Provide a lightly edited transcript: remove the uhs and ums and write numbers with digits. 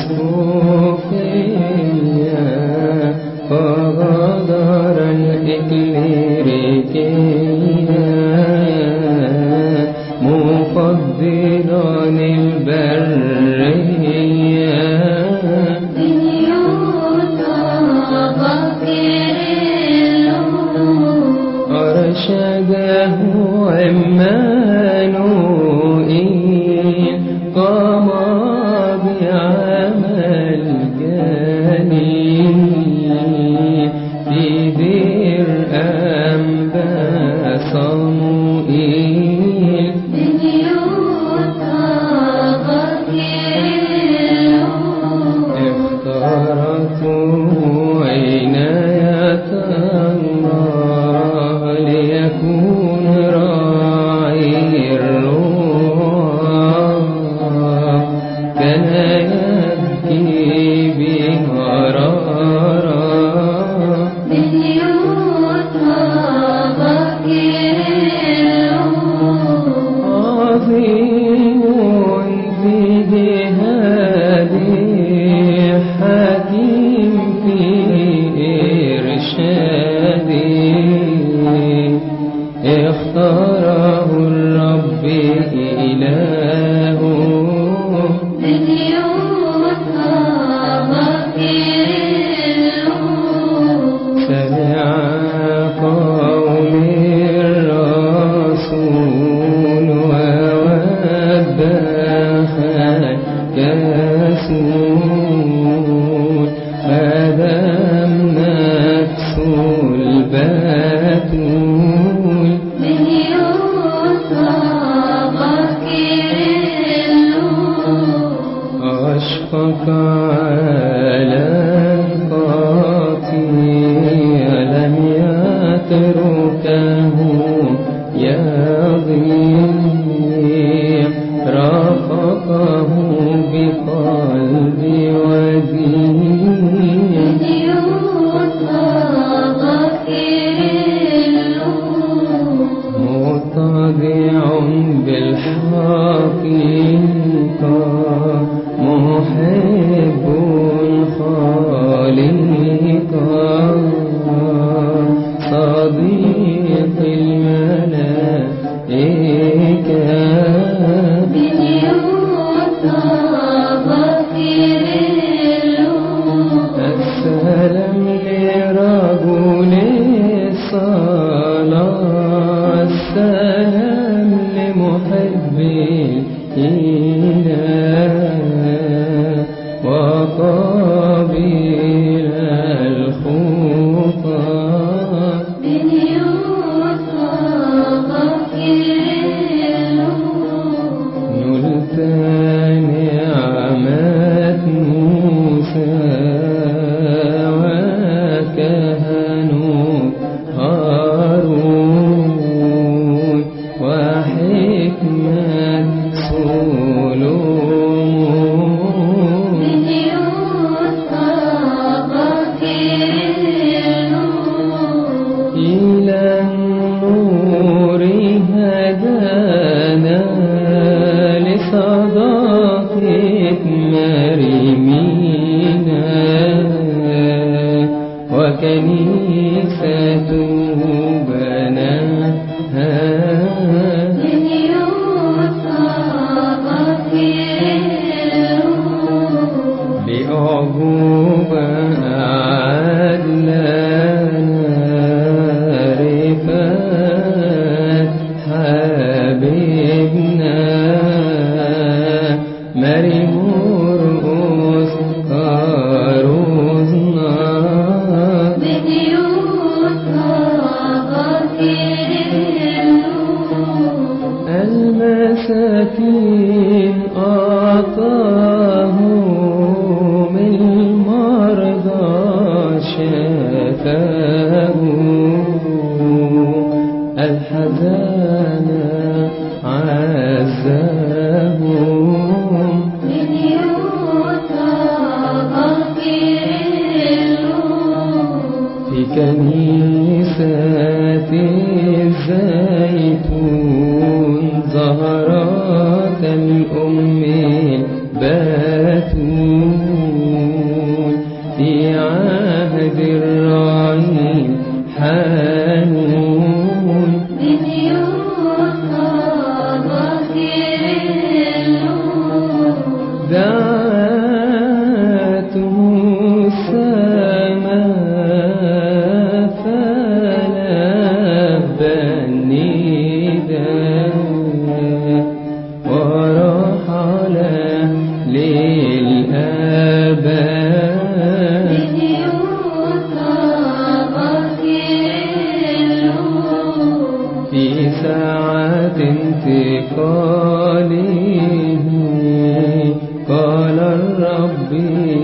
الأسقفية فغادر الإكليريكية مفضلا البرية أرشده عمانوئيل قام بعمل جليل في دير أنبا صموئيل اختارته عناية الله ليكون راعي الروح كان يبكي بمرارة عظيم في جهاده حكيم في إرشاده اختاره الرب إلهه سمع قول الرسول ووبخ كسول فدم نفس البتول أشفق على الخطيئة لم يتركه يضيع رافقه بقلب وديع متضع بالحقيقة محب الخالق صديق الملائكة السلام لرجل الصلاة السلام لمحب الإله وقابل الخطى نلت نعمة موسى وكهنوت هارون وحكمة سولومون إلى النور هدانا لصداقة مريمينا وكنيسته بناها بأعجوبة أعاد لنا رفات حبيبنا ماري مرقس كاروزنا المساكين أعطاهم المرضى شفاهم الحزان عزاهم في كنيسة الزيتون ظهرت الأم البتول ربي